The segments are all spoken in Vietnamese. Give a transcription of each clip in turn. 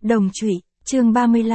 Đồng trụy, chương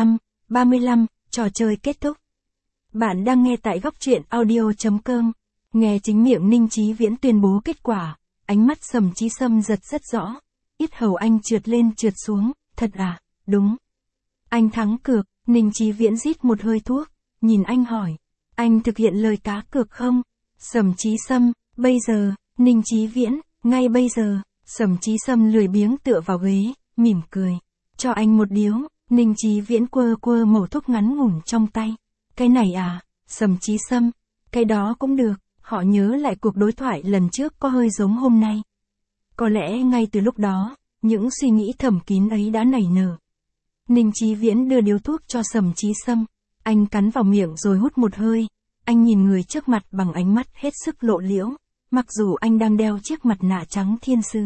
35, trò chơi kết thúc. Bạn đang nghe tại góc truyện audio.com. Nghe chính miệng Ninh Chí Viễn tuyên bố kết quả, ánh mắt Sầm Chí Sâm giật rất rõ. Yết hầu anh trượt lên trượt xuống, thật à, đúng. Anh thắng cược, Ninh Chí Viễn rít một hơi thuốc, nhìn anh hỏi. Anh thực hiện lời cá cược không? Sầm Chí Sâm, bây giờ, Ninh Chí Viễn, ngay bây giờ. Sầm Chí Sâm lười biếng tựa vào ghế, mỉm cười. Cho anh một điếu, Ninh Chí Viễn quơ mẩu thuốc ngắn ngủn trong tay. Cái này à, Sầm Chí Sâm, cái đó cũng được, họ nhớ lại cuộc đối thoại lần trước có hơi giống hôm nay. Có lẽ ngay từ lúc đó, những suy nghĩ thầm kín ấy đã nảy nở. Ninh Chí Viễn đưa điếu thuốc cho Sầm Chí Sâm, anh cắn vào miệng rồi hút một hơi. Anh nhìn người trước mặt bằng ánh mắt hết sức lộ liễu, mặc dù anh đang đeo chiếc mặt nạ trắng thiên sứ.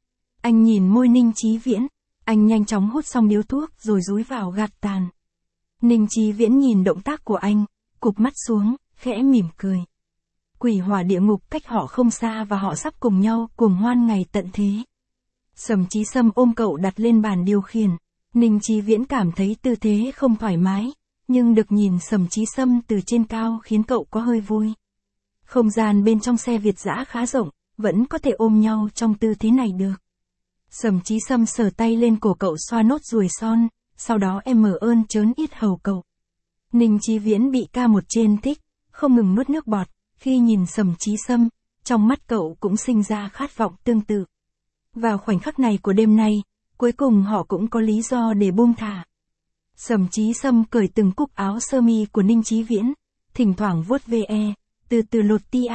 Anh nhìn môi Ninh Chí Viễn, anh nhanh chóng hút xong điếu thuốc rồi dúi vào gạt tàn. Ninh Chí Viễn nhìn động tác của anh, cụp mắt xuống, khẽ mỉm cười. Quỷ hỏa địa ngục cách họ không xa và họ sắp cùng nhau cuồng hoan ngày tận thế. Sầm Chí Sâm ôm cậu đặt lên bàn điều khiển. Ninh Chí Viễn cảm thấy tư thế không thoải mái, nhưng được nhìn Sầm Chí Sâm từ trên cao khiến cậu có hơi vui. Không gian bên trong xe Việt dã khá rộng, vẫn có thể ôm nhau trong tư thế này được. Sầm Chí Sâm sờ tay lên cổ cậu xoa nốt ruồi son, sau đó ơn trớn yết hầu cậu. Ninh Chí Viễn bị ca một trên thích, không ngừng nuốt nước bọt, khi nhìn Sầm Chí Sâm, trong mắt cậu cũng sinh ra khát vọng tương tự. Vào khoảnh khắc này của đêm nay, cuối cùng họ cũng có lý do để buông thả. Sầm Chí Sâm cởi từng cúc áo sơ mi của Ninh Chí Viễn, thỉnh thoảng vuốt ve, từ từ lột tia,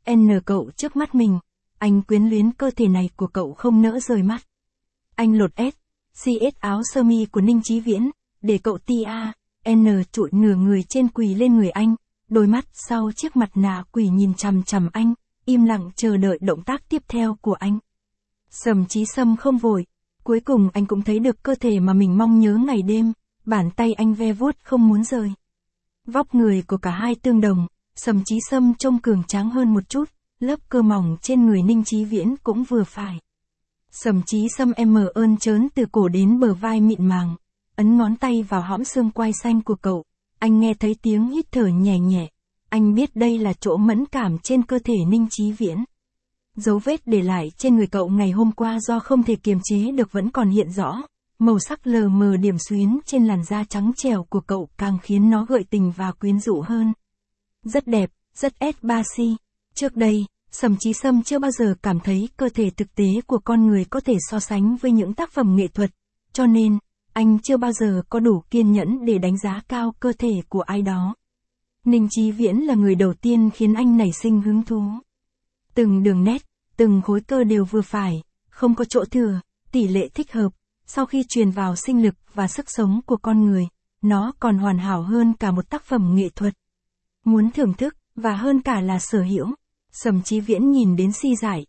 cậu trước mắt mình. Anh quyến luyến cơ thể này của cậu không nỡ rời mắt. Anh lột CS áo sơ mi của Ninh Chí Viễn, để cậu tia, trụi nửa người trên quỳ lên người anh, đôi mắt sau chiếc mặt nạ quỷ nhìn chằm chằm anh, im lặng chờ đợi động tác tiếp theo của anh. Sầm Chí Sâm không vội, cuối cùng anh cũng thấy được cơ thể mà mình mong nhớ ngày đêm, bàn tay anh ve vuốt không muốn rời. Vóc người của cả hai tương đồng, Sầm Chí Sâm trông cường tráng hơn một chút. Lớp cơ mỏng trên người Ninh Chí Viễn cũng vừa phải. Sầm Chí Sâm ơn trớn từ cổ đến bờ vai mịn màng, ấn ngón tay vào hõm xương quai xanh của cậu. Anh nghe thấy tiếng hít thở nhẹ nhẹ. Anh biết đây là chỗ mẫn cảm trên cơ thể Ninh Chí Viễn. Dấu vết để lại trên người cậu ngày hôm qua do không thể kiềm chế được vẫn còn hiện rõ. Màu sắc lờ mờ điểm xuyến trên làn da trắng trẻo của cậu càng khiến nó gợi tình và quyến rũ hơn. Rất đẹp, rất S3C. Trước đây, Sầm Chí Sâm chưa bao giờ cảm thấy cơ thể thực tế của con người có thể so sánh với những tác phẩm nghệ thuật, cho nên, anh chưa bao giờ có đủ kiên nhẫn để đánh giá cao cơ thể của ai đó. Ninh Chí Viễn là người đầu tiên khiến anh nảy sinh hứng thú. Từng đường nét, từng khối cơ đều vừa phải, không có chỗ thừa, tỷ lệ thích hợp, sau khi truyền vào sinh lực và sức sống của con người, nó còn hoàn hảo hơn cả một tác phẩm nghệ thuật. Muốn thưởng thức, và hơn cả là sở hữu. Sầm Chí Viễn nhìn đến si dại,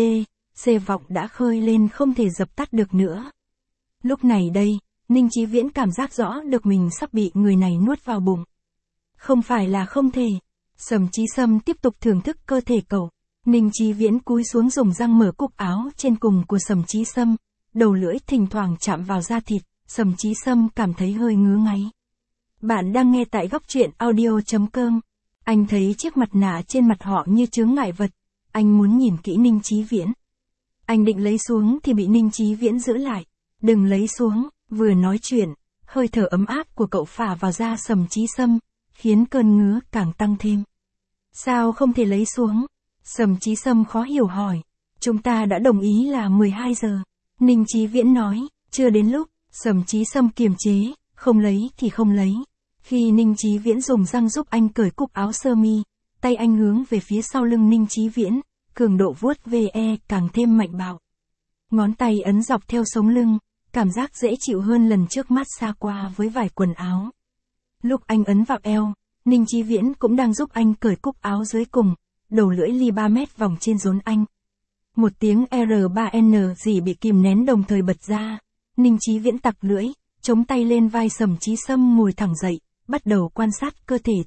vọng đã khơi lên không thể dập tắt được nữa. Lúc này đây, Ninh Chí Viễn cảm giác rõ được mình sắp bị người này nuốt vào bụng. Không phải là không thể. Sầm Chí Sâm tiếp tục thưởng thức cơ thể cậu. Ninh Chí Viễn cúi xuống dùng răng mở cúc áo trên cùng của Sầm Chí Sâm, đầu lưỡi thỉnh thoảng chạm vào da thịt, Sầm Chí Sâm cảm thấy hơi ngứa ngáy. Bạn đang nghe tại góc truyện audio.com. Anh thấy chiếc mặt nạ trên mặt họ như chướng ngại vật, anh muốn nhìn kỹ Ninh Chí Viễn. Anh định lấy xuống thì bị Ninh Chí Viễn giữ lại. Đừng lấy xuống, vừa nói chuyện, hơi thở ấm áp của cậu phả vào da Sầm Chí Sâm, khiến cơn ngứa càng tăng thêm. Sao không thể lấy xuống? Sầm Chí Sâm khó hiểu hỏi. Chúng ta đã đồng ý là 12 giờ. Ninh Chí Viễn nói, chưa đến lúc. Sầm Chí Sâm kiềm chế, không lấy thì không lấy. Khi Ninh Chí Viễn dùng răng giúp anh cởi cúc áo sơ mi, tay anh hướng về phía sau lưng Ninh Chí Viễn, cường độ vuốt ve càng thêm mạnh bạo. Ngón tay ấn dọc theo sống lưng, cảm giác dễ chịu hơn lần trước mát xa qua với vải quần áo. Lúc anh ấn vào eo, Ninh Chí Viễn cũng đang giúp anh cởi cúc áo dưới cùng, đầu lưỡi ly 3 mét vòng trên rốn anh. Một tiếng R3N gì bị kìm nén đồng thời bật ra. Ninh Chí Viễn tặc lưỡi, chống tay lên vai Sầm Chí Sâm ngồi thẳng dậy, bắt đầu quan sát cơ thể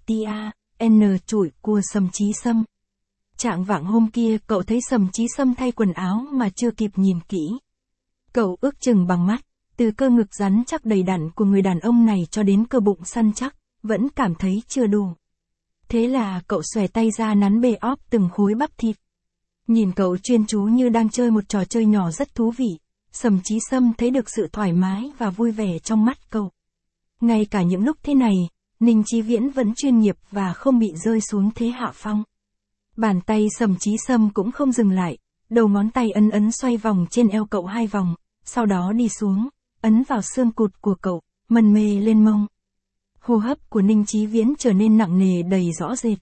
trụi của Sầm Chí Sâm. Trạng vạng hôm kia cậu thấy Sầm Chí Sâm thay quần áo mà chưa kịp nhìn kỹ. Cậu ước chừng bằng mắt, từ cơ ngực rắn chắc đầy đặn của người đàn ông này cho đến cơ bụng săn chắc, vẫn cảm thấy chưa đủ. Thế là cậu xòe tay ra nắn bề óp từng khối bắp thịt. Nhìn cậu chuyên chú như đang chơi một trò chơi nhỏ rất thú vị, Sầm Chí Sâm thấy được sự thoải mái và vui vẻ trong mắt cậu. Ngay cả những lúc thế này, Ninh Chí Viễn vẫn chuyên nghiệp và không bị rơi xuống thế hạ phong. Bàn tay Sầm Chí Sâm cũng không dừng lại, đầu ngón tay ấn ấn xoay vòng trên eo cậu 2 vòng, sau đó đi xuống, ấn vào xương cụt của cậu, mân mê lên mông. Hô hấp của Ninh Chí Viễn trở nên nặng nề đầy rõ rệt.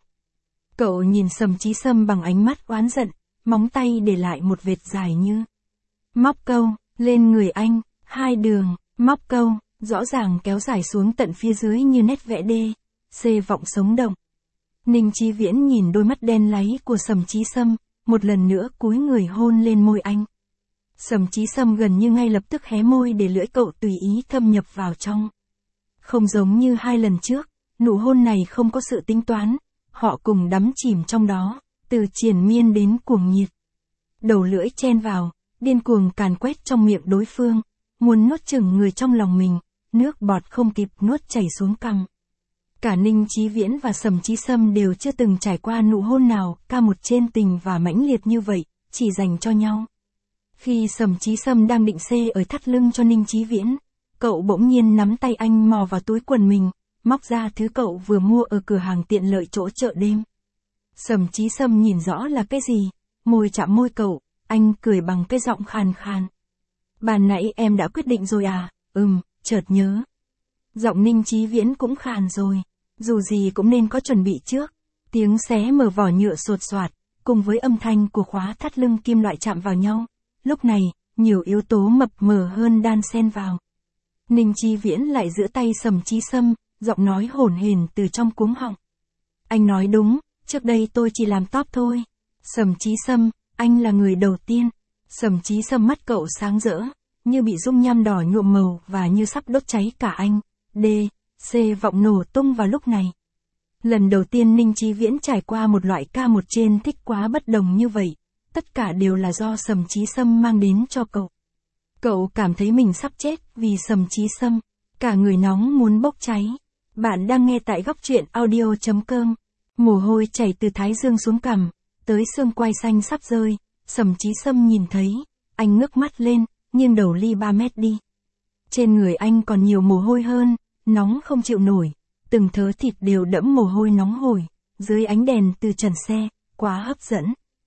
Cậu nhìn Sầm Chí Sâm bằng ánh mắt oán giận, móng tay để lại một vệt dài như móc câu, lên người anh, 2 đường, móc câu, rõ ràng kéo dài xuống tận phía dưới như nét vẽ đê, C vọng sống động. Ninh Chí Viễn nhìn đôi mắt đen láy của Sầm Chí Sâm, một lần nữa cúi người hôn lên môi anh. Sầm Chí Sâm gần như ngay lập tức hé môi để lưỡi cậu tùy ý thâm nhập vào trong. Không giống như 2 lần trước, nụ hôn này không có sự tính toán, họ cùng đắm chìm trong đó, từ triền miên đến cuồng nhiệt. Đầu lưỡi chen vào, điên cuồng càn quét trong miệng đối phương, muốn nuốt chửng người trong lòng mình, nước bọt không kịp nuốt chảy xuống cằm. Cả Ninh Chí Viễn và Sầm Chí Sâm đều chưa từng trải qua nụ hôn nào ca một trên tình và mãnh liệt như vậy, chỉ dành cho nhau. Khi Sầm Chí Sâm đang định xê ở thắt lưng cho Ninh Chí Viễn, cậu bỗng nhiên nắm tay anh mò vào túi quần mình, móc ra thứ cậu vừa mua ở cửa hàng tiện lợi chỗ chợ đêm. Sầm Chí Sâm nhìn rõ là cái gì, môi chạm môi cậu, anh cười bằng cái giọng khàn khàn. Ban nãy em đã quyết định rồi à? Chợt nhớ. Giọng Ninh Chí Viễn cũng khàn rồi, dù gì cũng nên có chuẩn bị trước. Tiếng xé mở vỏ nhựa sột soạt, cùng với âm thanh của khóa thắt lưng kim loại chạm vào nhau. Lúc này, nhiều yếu tố mập mờ hơn đan xen vào. Ninh Chí Viễn lại giữ tay Sầm Chí Sâm, giọng nói hổn hển từ trong cuống họng. Anh nói đúng, trước đây tôi chỉ làm top thôi. Sầm Chí Sâm, anh là người đầu tiên. Sầm Chí Sâm mắt cậu sáng rỡ, như bị dung nham đỏ nhuộm màu và như sắp đốt cháy cả anh. D, C vọng nổ tung vào lúc này. Lần đầu tiên Ninh Chí Viễn trải qua một loại ca một trên thích quá bất đồng như vậy. Tất cả đều là do Sầm Chí Sâm mang đến cho cậu. Cậu cảm thấy mình sắp chết vì Sầm Chí Sâm, cả người nóng muốn bốc cháy. Bạn đang nghe tại góc truyện audio.com. Mồ hôi chảy từ thái dương xuống cằm, tới xương quai xanh sắp rơi. Sầm Chí Sâm nhìn thấy, anh ngước mắt lên, nghiêng đầu ly 3 mét đi. Trên người anh còn nhiều mồ hôi hơn, nóng không chịu nổi, từng thớ thịt đều đẫm mồ hôi nóng hổi, dưới ánh đèn từ trần xe, quá hấp dẫn.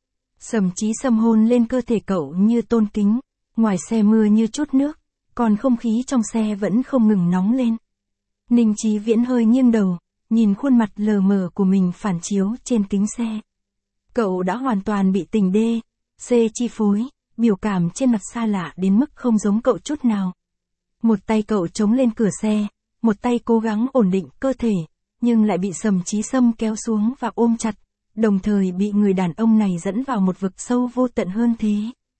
Sầm Chí Sâm hôn lên cơ thể cậu như tôn kính, ngoài xe mưa như chút nước, còn không khí trong xe vẫn không ngừng nóng lên. Ninh Chí Viễn hơi nghiêng đầu, nhìn khuôn mặt lờ mờ của mình phản chiếu trên kính xe. Cậu đã hoàn toàn bị tình D, C chi phối, biểu cảm trên mặt xa lạ đến mức không giống cậu chút nào. Một tay cậu chống lên cửa xe, một tay cố gắng ổn định cơ thể, nhưng lại bị Sầm Chí Sâm kéo xuống và ôm chặt, đồng thời bị người đàn ông này dẫn vào một vực sâu vô tận hơn thế.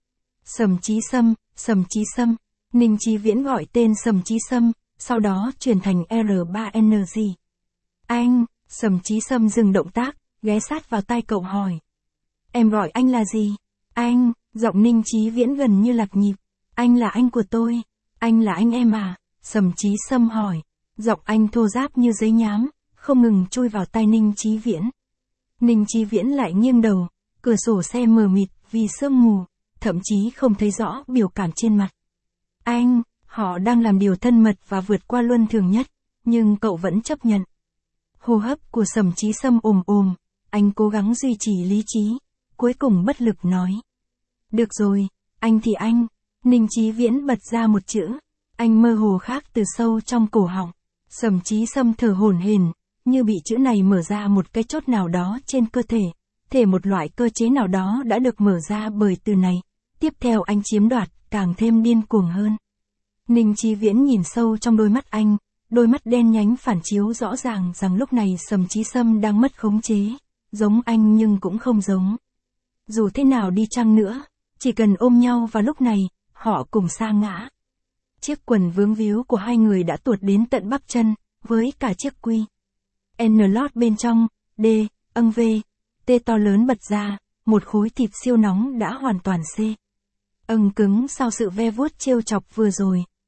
Sầm Chí Sâm, Ninh Chí Viễn gọi tên Sầm Chí Sâm, sau đó chuyển thành R3NG. Anh, Sầm Chí Sâm dừng động tác, ghé sát vào tai cậu hỏi. Em gọi anh là gì? Anh, giọng Ninh Chí Viễn gần như lạc nhịp. Anh là anh của tôi. Anh là anh em à? Sầm Chí Sâm hỏi. Giọng anh thô ráp như giấy nhám, không ngừng chui vào tai Ninh Chí Viễn. Ninh Chí Viễn lại nghiêng đầu, cửa sổ xe mờ mịt vì sương mù, thậm chí không thấy rõ biểu cảm trên mặt. Anh, họ đang làm điều thân mật và vượt qua luân thường nhất, nhưng cậu vẫn chấp nhận. Hô hấp của Sầm Chí Sâm ồm, anh cố gắng duy trì lý trí, cuối cùng bất lực nói. Được rồi, anh thì anh. Ninh Chí Viễn bật ra một chữ, anh mơ hồ khác từ sâu trong cổ họng. Sầm Chí Sâm thở hổn hển, như bị chữ này mở ra một cái chốt nào đó trên cơ thể một loại cơ chế nào đó đã được mở ra bởi từ này. Tiếp theo anh chiếm đoạt, càng thêm điên cuồng hơn. Ninh Chí Viễn nhìn sâu trong đôi mắt anh, đôi mắt đen nhánh phản chiếu rõ ràng rằng lúc này Sầm Chí Sâm đang mất khống chế, giống anh nhưng cũng không giống. Dù thế nào đi chăng nữa, chỉ cần ôm nhau vào lúc này, họ cùng sa ngã. Chiếc quần vướng víu của hai người đã tuột đến tận bắp chân, với cả chiếc quy N lót bên trong, D, V, T to lớn bật ra, một khối thịt siêu nóng đã hoàn toàn cứng sau sự ve vuốt trêu chọc vừa rồi.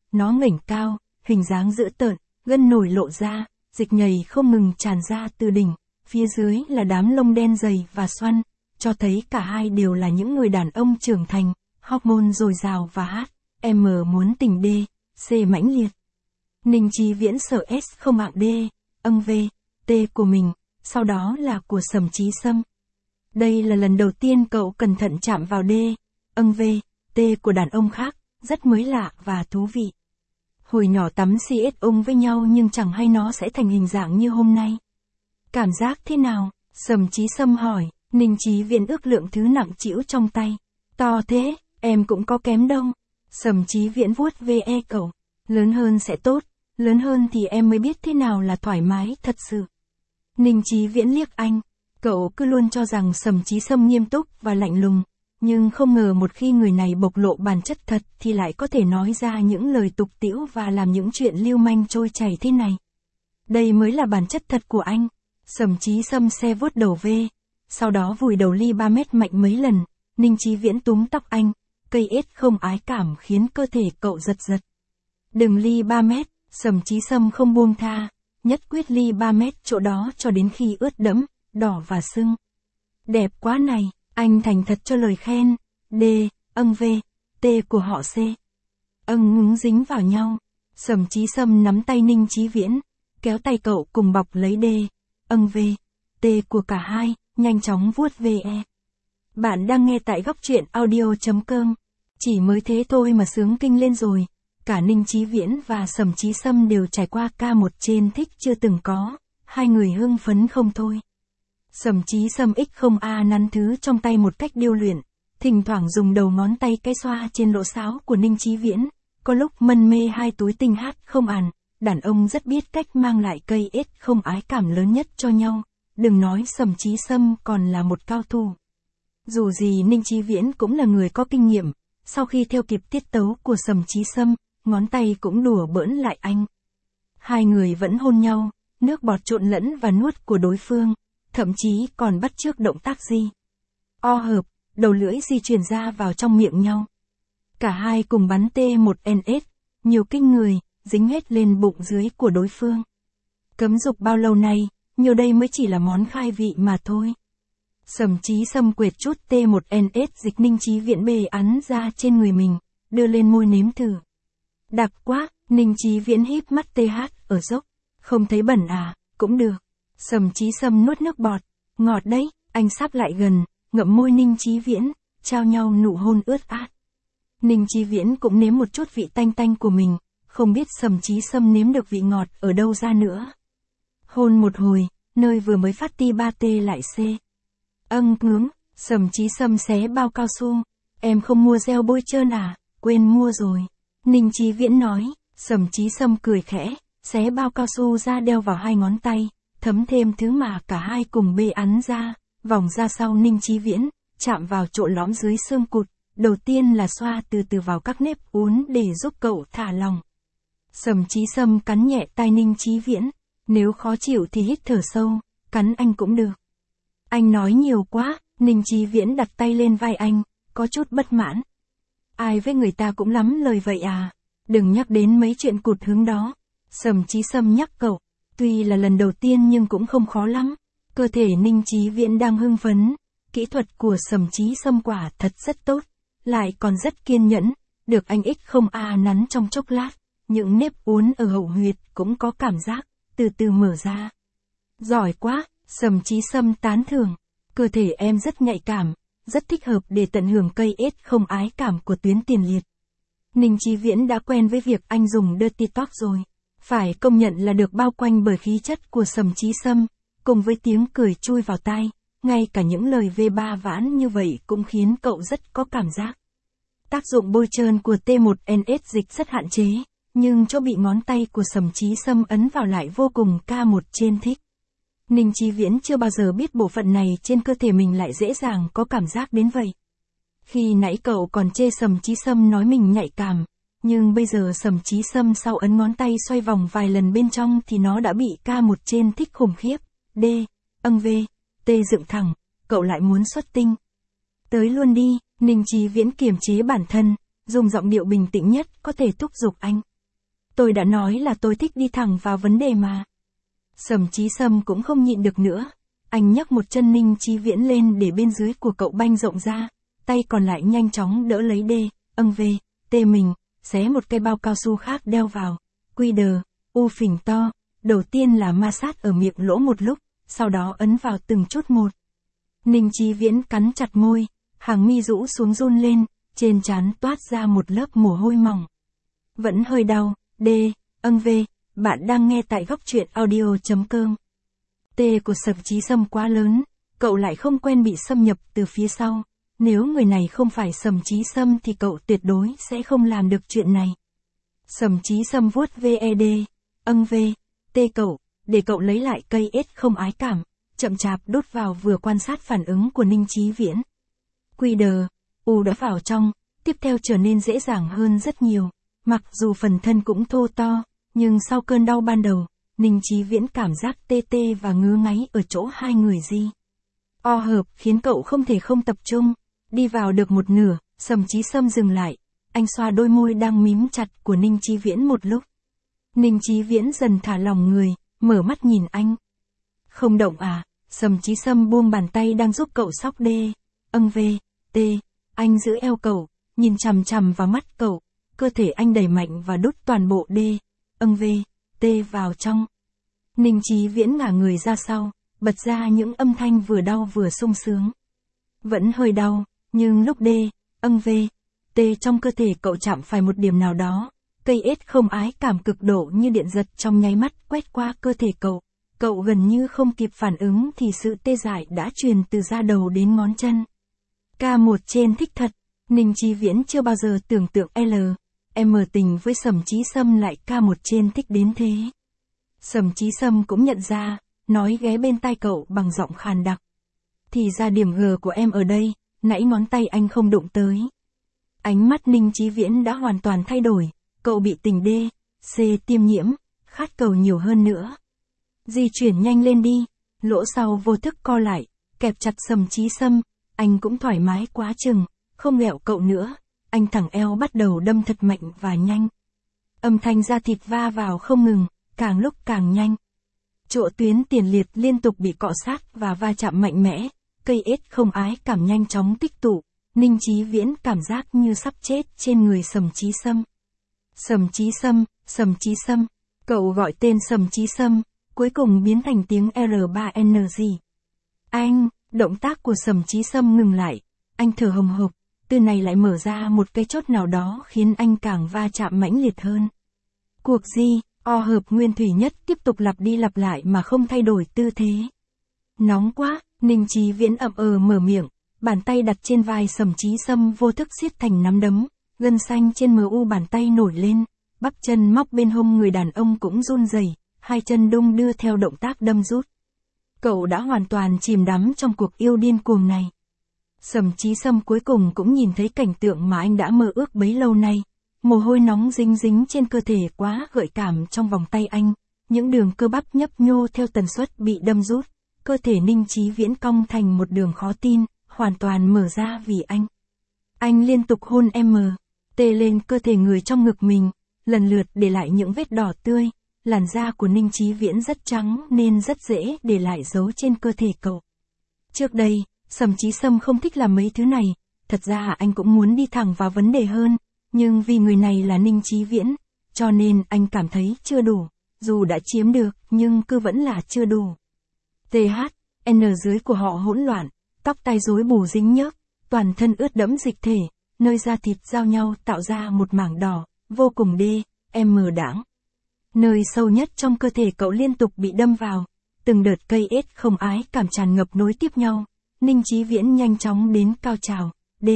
Nó ngẩng cao, hình dáng dữ tợn, gân nổi lộ ra, dịch nhầy không ngừng tràn ra từ đỉnh, phía dưới là đám lông đen dày và xoăn, cho thấy cả hai đều là những người đàn ông trưởng thành, hormone dồi dào và HM muốn tình D, C mãnh liệt. Ninh Chí Viễn sợ S không hạng D, V, T của mình, sau đó là của Sầm Chí Sâm. Đây là lần đầu tiên cậu cẩn thận chạm vào D, V, T của đàn ông khác, rất mới lạ và thú vị. Hồi nhỏ tắm CS ung với nhau nhưng chẳng hay nó sẽ thành hình dạng như hôm nay. Cảm giác thế nào? Sầm Chí Sâm hỏi. Ninh Chí Viễn ước lượng thứ nặng trĩu trong tay. To thế, em cũng có kém đâu. Sầm Chí Viễn vuốt ve cậu. Lớn hơn sẽ tốt, lớn hơn thì em mới biết thế nào là thoải mái thật sự. Ninh Chí Viễn liếc anh. Cậu cứ luôn cho rằng Sầm Chí Sâm nghiêm túc và lạnh lùng. Nhưng không ngờ một khi người này bộc lộ bản chất thật thì lại có thể nói ra những lời tục tĩu và làm những chuyện lưu manh trôi chảy thế này. Đây mới là bản chất thật của anh. Sầm Chí Sâm xe vuốt đầu ve. Sau đó vùi đầu ly 3 mét mạnh mấy lần, Ninh Chí Viễn túm tóc anh, cây ết không ái cảm khiến cơ thể cậu giật giật. Đừng ly 3 mét, Sầm Chí Sâm không buông tha, nhất quyết ly 3 mét chỗ đó cho đến khi ướt đẫm, đỏ và sưng. Đẹp quá này, anh thành thật cho lời khen, D, V, T của họ C. Ngứng dính vào nhau, Sầm Chí Sâm nắm tay Ninh Chí Viễn, kéo tay cậu cùng bọc lấy D, V, T của cả hai. Nhanh chóng vuốt ve. Bạn đang nghe tại góc truyện audio.com. Chỉ mới thế thôi mà sướng kinh lên rồi. Cả Ninh Chí Viễn và Sầm Chí Sâm đều trải qua ca một trên thích chưa từng có. Hai người hưng phấn không thôi. Sầm Chí Sâm X0A nắn thứ trong tay một cách điêu luyện. Thỉnh thoảng dùng đầu ngón tay cái xoa trên lỗ sáo của Ninh Chí Viễn. Có lúc mân mê hai túi tinh hát không àn. Đàn ông rất biết cách mang lại cây ết không ái cảm lớn nhất cho nhau. Đừng nói Sầm Chí Sâm còn là một cao thủ. Dù gì Ninh Chí Viễn cũng là người có kinh nghiệm, sau khi theo kịp tiết tấu của Sầm Chí Sâm, ngón tay cũng đùa bỡn lại anh. Hai người vẫn hôn nhau, nước bọt trộn lẫn và nuốt của đối phương, thậm chí còn bắt chước động tác di. O hợp, đầu lưỡi di chuyển ra vào trong miệng nhau. Cả hai cùng bắn T1NS, nhiều kinh người, dính hết lên bụng dưới của đối phương. Cấm dục bao lâu nay, nhiều đây mới chỉ là món khai vị mà thôi. Sầm Chí Sâm quệt chút T1NS dịch Ninh Chí Viễn bề ắn ra trên người mình, đưa lên môi nếm thử. Đặc quá, Ninh Chí Viễn híp mắt TH ở dốc. Không thấy bẩn à, cũng được. Sầm Chí Sâm nuốt nước bọt. Ngọt đấy, anh sắp lại gần, ngậm môi Ninh Chí Viễn, trao nhau nụ hôn ướt át. Ninh Chí Viễn cũng nếm một chút vị tanh tanh của mình, không biết Sầm Chí Sâm nếm được vị ngọt ở đâu ra nữa. Hôn một hồi, nơi vừa mới phát ti 3T lại C. Ngướng, Sầm Chí Sâm xé bao cao su. Em không mua gel bôi trơn à, quên mua rồi. Ninh Chí Viễn nói, Sầm Chí Sâm cười khẽ, xé bao cao su ra đeo vào hai ngón tay, thấm thêm thứ mà cả hai cùng bê ắn ra, vòng ra sau Ninh Chí Viễn, chạm vào chỗ lõm dưới xương cụt, đầu tiên là xoa từ từ vào các nếp uốn để giúp cậu thả lòng. Sầm Chí Sâm cắn nhẹ tai Ninh Chí Viễn, nếu khó chịu thì hít thở sâu, cắn anh cũng được. Anh nói nhiều quá, Ninh Chí Viễn đặt tay lên vai anh, có chút bất mãn. Ai với người ta cũng lắm lời vậy à, đừng nhắc đến mấy chuyện cụt hứng đó. Sầm Chí Sâm nhắc cậu, tuy là lần đầu tiên nhưng cũng không khó lắm. Cơ thể Ninh Chí Viễn đang hưng phấn, kỹ thuật của Sầm Chí Sâm quả thật rất tốt, lại còn rất kiên nhẫn, được anh X0A nắn trong chốc lát, những nếp uốn ở hậu huyệt cũng có cảm giác, từ từ mở ra. Giỏi quá, Sầm Chí Sâm tán thưởng, cơ thể em rất nhạy cảm, rất thích hợp để tận hưởng cây ết không ái cảm của tuyến tiền liệt. Ninh Chí Viễn đã quen với việc anh dùng dirty talk rồi, phải công nhận là được bao quanh bởi khí chất của Sầm Chí Sâm, cùng với tiếng cười chui vào tai, ngay cả những lời V3 vãn như vậy cũng khiến cậu rất có cảm giác. Tác dụng bôi trơn của T1NS dịch rất hạn chế, nhưng chỗ bị ngón tay của Sầm Chí Sâm ấn vào lại vô cùng K1 trên thích. Ninh Chí Viễn chưa bao giờ biết bộ phận này trên cơ thể mình lại dễ dàng có cảm giác đến vậy. Khi nãy cậu còn chê Sầm Chí Sâm nói mình nhạy cảm, nhưng bây giờ Sầm Chí Sâm sau ấn ngón tay xoay vòng vài lần bên trong thì nó đã bị K1 trên thích khủng khiếp. D, V, T dựng thẳng, cậu lại muốn xuất tinh. Tới luôn đi, Ninh Chí Viễn kiềm chế bản thân, dùng giọng điệu bình tĩnh nhất có thể thúc giục anh. Tôi đã nói là tôi thích đi thẳng vào vấn đề mà. Sầm Chí Sâm cũng không nhịn được nữa. Anh nhấc một chân Ninh Chí Viễn lên để bên dưới của cậu banh rộng ra, tay còn lại nhanh chóng đỡ lấy tê mình, xé một cây bao cao su khác đeo vào. Phình to, đầu tiên là ma sát ở miệng lỗ một lúc, sau đó ấn vào từng chút một. Ninh Chí Viễn cắn chặt môi, hàng mi rũ xuống run lên, trên trán toát ra một lớp mồ hôi mỏng. Vẫn hơi đau, bạn đang nghe tại góc truyện audio.com. T của Sầm Chí Sâm quá lớn, cậu lại không quen bị xâm nhập từ phía sau. Nếu người này không phải Sầm Chí Sâm thì cậu tuyệt đối sẽ không làm được chuyện này. Sầm Chí Sâm vuốt cậu, để cậu lấy lại cây ết không ái cảm, chậm chạp đút vào vừa quan sát phản ứng của Ninh Chí Viễn. đã vào trong, tiếp theo trở nên dễ dàng hơn rất nhiều. Mặc dù phần thân cũng thô to, nhưng sau cơn đau ban đầu, Ninh Chí Viễn cảm giác tê tê và ngứa ngáy ở chỗ hai người hợp khiến cậu không thể không tập trung. Đi vào được một nửa, Sầm Chí Sâm dừng lại. Anh xoa đôi môi đang mím chặt của Ninh Chí Viễn một lúc. Ninh Chí Viễn dần thả lỏng người, mở mắt nhìn anh. Không động à? Sầm Chí Sâm buông bàn tay đang giúp cậu xóc anh giữ eo cậu, nhìn chằm chằm vào mắt cậu. Cơ thể anh đẩy mạnh và đút toàn bộ vào trong. Ninh Chí Viễn ngả người ra sau, bật ra những âm thanh vừa đau vừa sung sướng. Vẫn hơi đau, nhưng lúc trong cơ thể cậu chạm phải một điểm nào đó, cây ết không ái cảm cực độ như điện giật trong nháy mắt quét qua cơ thể cậu. Cậu gần như không kịp phản ứng thì sự tê dại đã truyền từ da đầu đến ngón chân. K1 trên thích thật, Ninh Chí Viễn chưa bao giờ tưởng tượng tình với Sầm Chí Sâm lại K1 trên thích đến thế. Sầm Chí Sâm cũng nhận ra, nói ghé bên tai cậu bằng giọng khàn đặc. Thì ra điểm G của em ở đây, nãy ngón tay anh không đụng tới. Ánh mắt Ninh Chí Viễn đã hoàn toàn thay đổi, cậu bị tình tiêm nhiễm, khát cầu nhiều hơn nữa. Di chuyển nhanh lên đi, lỗ sau vô thức co lại, kẹp chặt Sầm Chí Sâm, anh cũng thoải mái quá chừng, không ghẹo cậu nữa, anh thẳng eo bắt đầu đâm thật mạnh và nhanh. Âm thanh da thịt va vào không ngừng, càng lúc càng nhanh. Chỗ tuyến tiền liệt liên tục bị cọ sát và va chạm mạnh mẽ, cây ết không ái cảm nhanh chóng tích tụ. Ninh Chí Viễn cảm giác như sắp chết trên người Sầm Chí Sâm. Sầm Chí Sâm, cậu gọi tên Sầm Chí Sâm, cuối cùng biến thành tiếng R3NG. Anh, động tác của Sầm Chí Sâm ngừng lại, anh thở hồng hộc, từ này lại mở ra một cái chốt nào đó khiến anh càng va chạm mãnh liệt hơn. Cuộc hợp nguyên thủy nhất tiếp tục lặp đi lặp lại mà không thay đổi tư thế. Nóng quá, Ninh Chí Viễn mở miệng, bàn tay đặt trên vai Sầm Chí Sâm vô thức siết thành nắm đấm, gân xanh trên mu bàn tay nổi lên, bắp chân móc bên hông người đàn ông cũng run rẩy, hai chân đung đưa theo động tác đâm rút. Cậu đã hoàn toàn chìm đắm trong cuộc yêu điên cuồng này. Sầm Chí Sâm cuối cùng cũng nhìn thấy cảnh tượng mà anh đã mơ ước bấy lâu nay. Mồ hôi nóng dính dính trên cơ thể quá gợi cảm trong vòng tay anh, những đường cơ bắp nhấp nhô theo tần suất bị đâm rút, cơ thể Ninh Chí Viễn cong thành một đường khó tin, hoàn toàn mở ra vì anh. Anh liên tục hôn lên cơ thể người trong ngực mình, lần lượt để lại những vết đỏ tươi, làn da của Ninh Chí Viễn rất trắng nên rất dễ để lại dấu trên cơ thể cậu. Trước đây, Sầm Chí Sâm không thích làm mấy thứ này, thật ra anh cũng muốn đi thẳng vào vấn đề hơn. Nhưng vì người này là Ninh Chí Viễn, cho nên anh cảm thấy chưa đủ, dù đã chiếm được, nhưng cứ vẫn là chưa đủ. Dưới của họ hỗn loạn, tóc tai rối bù dính nhớp, toàn thân ướt đẫm dịch thể, nơi da thịt giao nhau tạo ra một mảng đỏ, vô cùng đãng. Nơi sâu nhất trong cơ thể cậu liên tục bị đâm vào, từng đợt cây ết không ái cảm tràn ngập nối tiếp nhau, Ninh Chí Viễn nhanh chóng đến cao trào,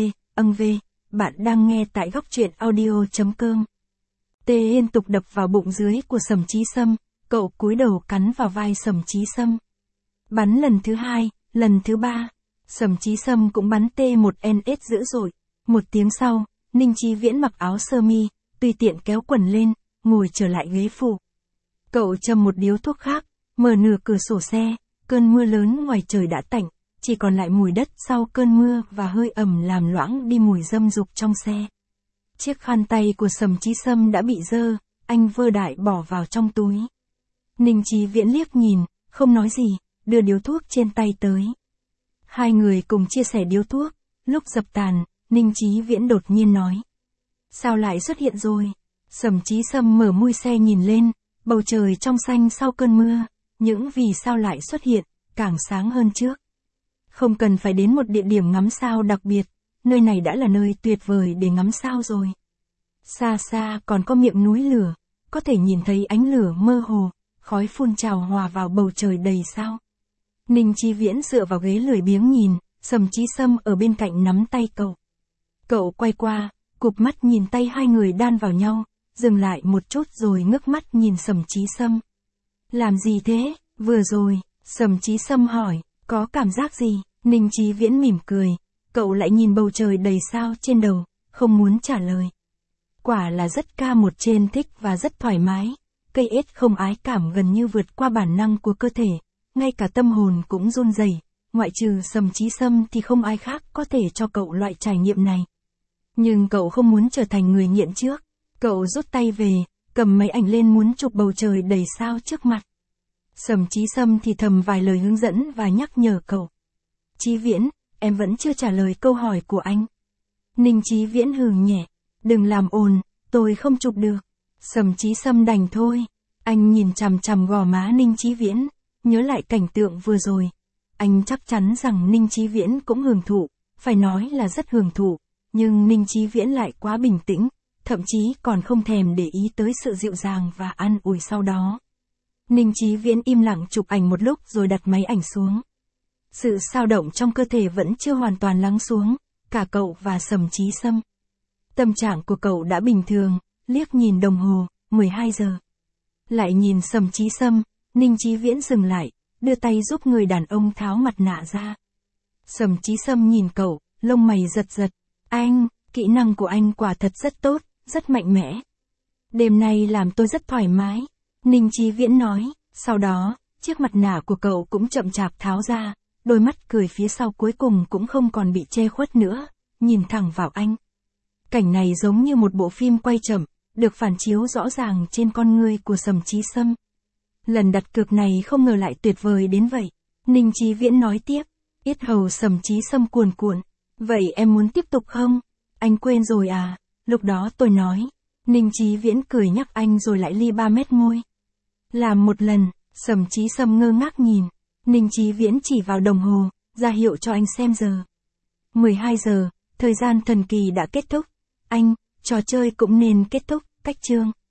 Bạn đang nghe tại góc truyện audio.com. Liên tục đập vào bụng dưới của Sầm Chí Sâm, cậu cúi đầu cắn vào vai Sầm Chí Sâm. Bắn lần thứ hai, lần thứ ba, Sầm Chí Sâm cũng bắn T1NS dữ dội. Một tiếng sau, Ninh Chí Viễn mặc áo sơ mi, tùy tiện kéo quần lên, ngồi trở lại ghế phụ. Cậu châm một điếu thuốc khác, mở nửa cửa sổ xe, cơn mưa lớn ngoài trời đã tạnh. Chỉ còn lại mùi đất sau cơn mưa và hơi ẩm làm loãng đi mùi dâm dục trong xe. Chiếc khăn tay của Sầm Chí Sâm đã bị dơ, anh vơ đại bỏ vào trong túi. Ninh Chí Viễn liếc nhìn, không nói gì, đưa điếu thuốc trên tay tới. Hai người cùng chia sẻ điếu thuốc, lúc dập tàn, Ninh Chí Viễn đột nhiên nói. Sao lại xuất hiện rồi? Sầm Chí Sâm mở mui xe nhìn lên, bầu trời trong xanh sau cơn mưa, những vì sao lại xuất hiện, càng sáng hơn trước. Không cần phải đến một địa điểm ngắm sao đặc biệt, nơi này đã là nơi tuyệt vời để ngắm sao rồi. Xa xa còn có miệng núi lửa, có thể nhìn thấy ánh lửa mơ hồ, khói phun trào hòa vào bầu trời đầy sao. Ninh Chí Viễn dựa vào ghế lười biếng nhìn, Sầm Chí Sâm ở bên cạnh nắm tay cậu. Cậu quay qua, cụp mắt nhìn tay hai người đan vào nhau, dừng lại một chút rồi ngước mắt nhìn Sầm Chí Sâm. Làm gì thế? Vừa rồi, Sầm Chí Sâm hỏi, có cảm giác gì? Ninh Chí Viễn mỉm cười, cậu lại nhìn bầu trời đầy sao trên đầu, không muốn trả lời. Quả là rất ca một trên thích và rất thoải mái, cây ết không ái cảm gần như vượt qua bản năng của cơ thể, ngay cả tâm hồn cũng run rẩy. Ngoại trừ Sầm Chí Sâm thì không ai khác có thể cho cậu loại trải nghiệm này. Nhưng cậu không muốn trở thành người nghiện trước, cậu rút tay về, cầm máy ảnh lên muốn chụp bầu trời đầy sao trước mặt. Sầm Chí Sâm thì thầm vài lời hướng dẫn và nhắc nhở cậu. Chí Viễn, em vẫn chưa trả lời câu hỏi của anh. Ninh Chí Viễn hừ nhẹ, đừng làm ồn, tôi không chụp được. Sầm Chí Sâm đành thôi. Anh nhìn chằm chằm gò má Ninh Chí Viễn, nhớ lại cảnh tượng vừa rồi. Anh chắc chắn rằng Ninh Chí Viễn cũng hưởng thụ, phải nói là rất hưởng thụ, nhưng Ninh Chí Viễn lại quá bình tĩnh, thậm chí còn không thèm để ý tới sự dịu dàng và an ủi sau đó. Ninh Chí Viễn im lặng chụp ảnh một lúc rồi đặt máy ảnh xuống. Sự xao động trong cơ thể vẫn chưa hoàn toàn lắng xuống, cả cậu và Sầm Chí Sâm. Tâm trạng của cậu đã bình thường, liếc nhìn đồng hồ, 12 giờ. Lại nhìn Sầm Chí Sâm, Ninh Chí Viễn dừng lại, đưa tay giúp người đàn ông tháo mặt nạ ra. Sầm Chí Sâm nhìn cậu, lông mày giật giật. Anh, kỹ năng của anh quả thật rất tốt, rất mạnh mẽ. Đêm nay làm tôi rất thoải mái, Ninh Chí Viễn nói. Sau đó, chiếc mặt nạ của cậu cũng chậm chạp tháo ra, đôi mắt cười phía sau cuối cùng cũng không còn bị che khuất nữa, nhìn thẳng vào anh. Cảnh này giống như một bộ phim quay chậm, được phản chiếu rõ ràng trên con ngươi của Sầm Chí Sâm. Lần đặt cược này không ngờ lại tuyệt vời đến vậy. Ninh Chí Viễn nói tiếp, yết hầu Sầm Chí Sâm cuồn cuộn. Vậy em muốn tiếp tục không? Anh quên rồi à? Lúc đó tôi nói. Ninh Chí Viễn cười nhắc anh rồi lại ly 3 mét môi. Làm một lần, Sầm Chí Sâm ngơ ngác nhìn. Ninh Chí Viễn chỉ vào đồng hồ, ra hiệu cho anh xem giờ. 12 giờ, thời gian thần kỳ đã kết thúc. Anh, trò chơi cũng nên kết thúc, cách chương.